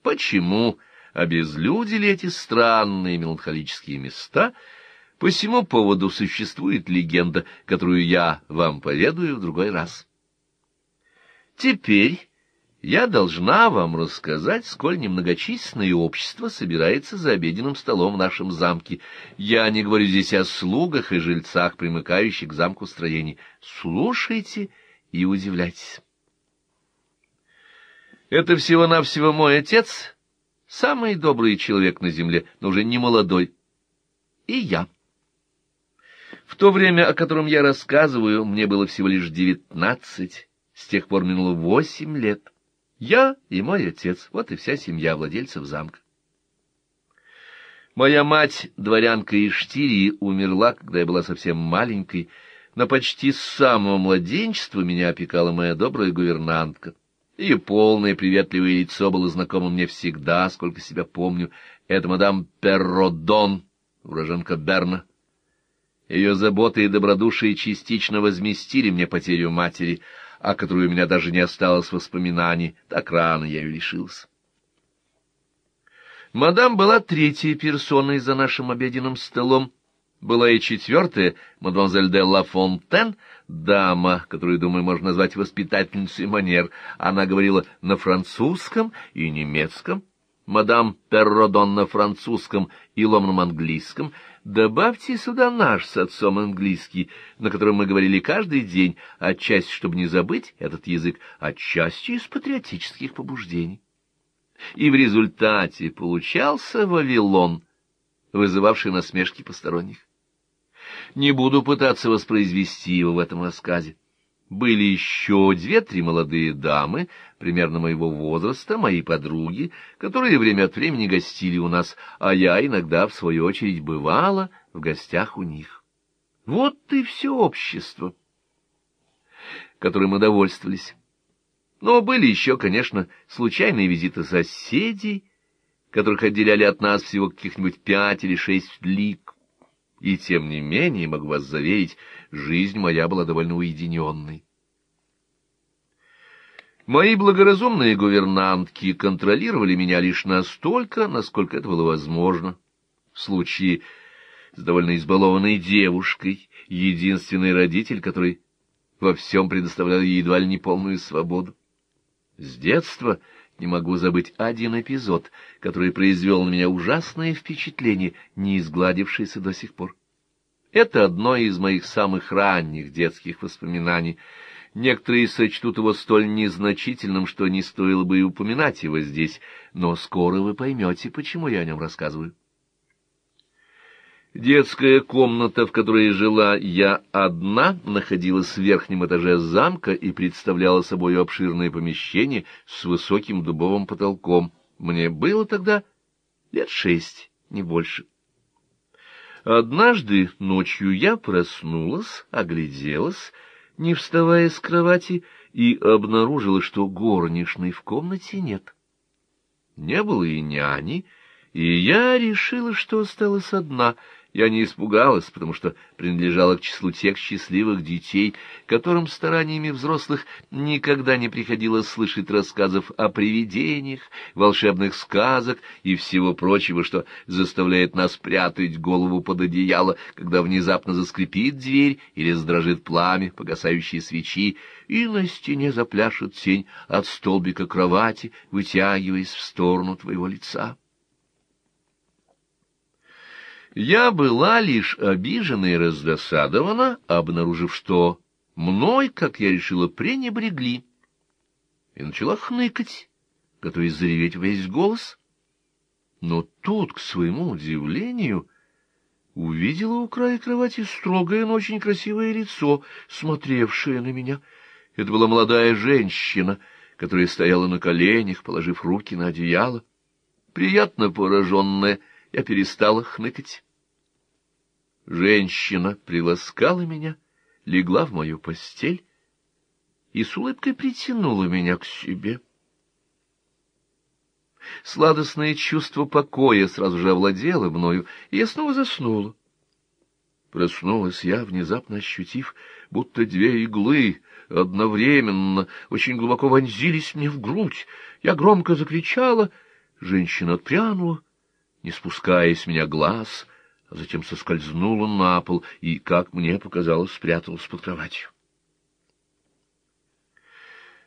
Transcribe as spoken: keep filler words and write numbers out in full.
почему обезлюдили эти странные меланхолические места, по сему поводу существует легенда, которую я вам поведаю в другой раз. Теперь я должна вам рассказать, сколь немногочисленное общество собирается за обеденным столом в нашем замке. Я не говорю здесь о слугах и жильцах, примыкающих к замку строений. Слушайте и удивляйтесь. Это всего-навсего мой отец, самый добрый человек на земле, но уже не молодой, и я. В то время, о котором я рассказываю, мне было всего лишь девятнадцать, с тех пор минуло восемь лет. Я и мой отец, вот и вся семья владельцев замка. Моя мать, дворянка из Штирии, умерла, когда я была совсем маленькой, но почти с самого младенчества меня опекала моя добрая гувернантка. Ее полное приветливое лицо было знакомо мне всегда, сколько себя помню. Это мадам Перродон, уроженка Берна. Ее заботы и добродушие частично возместили мне потерю матери, о которой у меня даже не осталось воспоминаний, так рано я ее лишился. Мадам была третьей персоной за нашим обеденным столом, была и четвертая, мадемуазель де Ла Фонтен, дама, которую, думаю, можно назвать воспитательницей манер. Она говорила на французском и немецком, мадам Перродон на французском и ломаном английском. Добавьте сюда наш с отцом английский, на котором мы говорили каждый день, отчасти, чтобы не забыть этот язык, отчасти из патриотических побуждений. И в результате получался Вавилон, вызывавший насмешки посторонних. Не буду пытаться воспроизвести его в этом рассказе. Были еще две-три молодые дамы, примерно моего возраста, мои подруги, которые время от времени гостили у нас, а я иногда, в свою очередь, бывала в гостях у них. Вот и все общество, которым мы довольствовались. Но были еще, конечно, случайные визиты соседей, которых отделяли от нас всего каких-нибудь пять или шесть лиг. И тем не менее, могу вас заверить, жизнь моя была довольно уединенной. Мои благоразумные гувернантки контролировали меня лишь настолько, насколько это было возможно. В случае с довольно избалованной девушкой, единственный родитель, который во всем предоставлял ей едва ли не полную свободу. С детства не могу забыть один эпизод, который произвел на меня ужасное впечатление, не изгладившееся до сих пор. Это одно из моих самых ранних детских воспоминаний. Некоторые сочтут его столь незначительным, что не стоило бы и упоминать его здесь, но скоро вы поймете, почему я о нем рассказываю. Детская комната, в которой жила я одна, находилась в верхнем этаже замка и представляла собой обширное помещение с высоким дубовым потолком. Мне было тогда лет шесть, не больше. Однажды ночью я проснулась, огляделась, не вставая с кровати, и обнаружила, что горничной в комнате нет. Не было и няни, и я решила, что осталась одна. Я не испугалась, потому что принадлежала к числу тех счастливых детей, которым стараниями взрослых никогда не приходилось слышать рассказов о привидениях, волшебных сказок и всего прочего, что заставляет нас прятать голову под одеяло, когда внезапно заскрипит дверь или задрожит пламя погасающей свечи, и на стене запляшет тень от столбика кровати, вытягиваясь в сторону твоего лица. Я была лишь обижена и раздосадована, обнаружив, что мной, как я решила, пренебрегли, и начала хныкать, готовясь зареветь во весь голос. Но тут, к своему удивлению, увидела у края кровати строгое, но очень красивое лицо, смотревшее на меня. Это была молодая женщина, которая стояла на коленях, положив руки на одеяло. Приятно пораженная, я перестала хныкать. Женщина приласкала меня, легла в мою постель и с улыбкой притянула меня к себе. Сладостное чувство покоя сразу же овладело мною, и я снова заснула. Проснулась я, внезапно ощутив, будто две иглы одновременно очень глубоко вонзились мне в грудь. Я громко закричала, Женщина отпрянула, не спуская с меня глаз, а затем соскользнула на пол и, как мне показалось, спряталась под кроватью.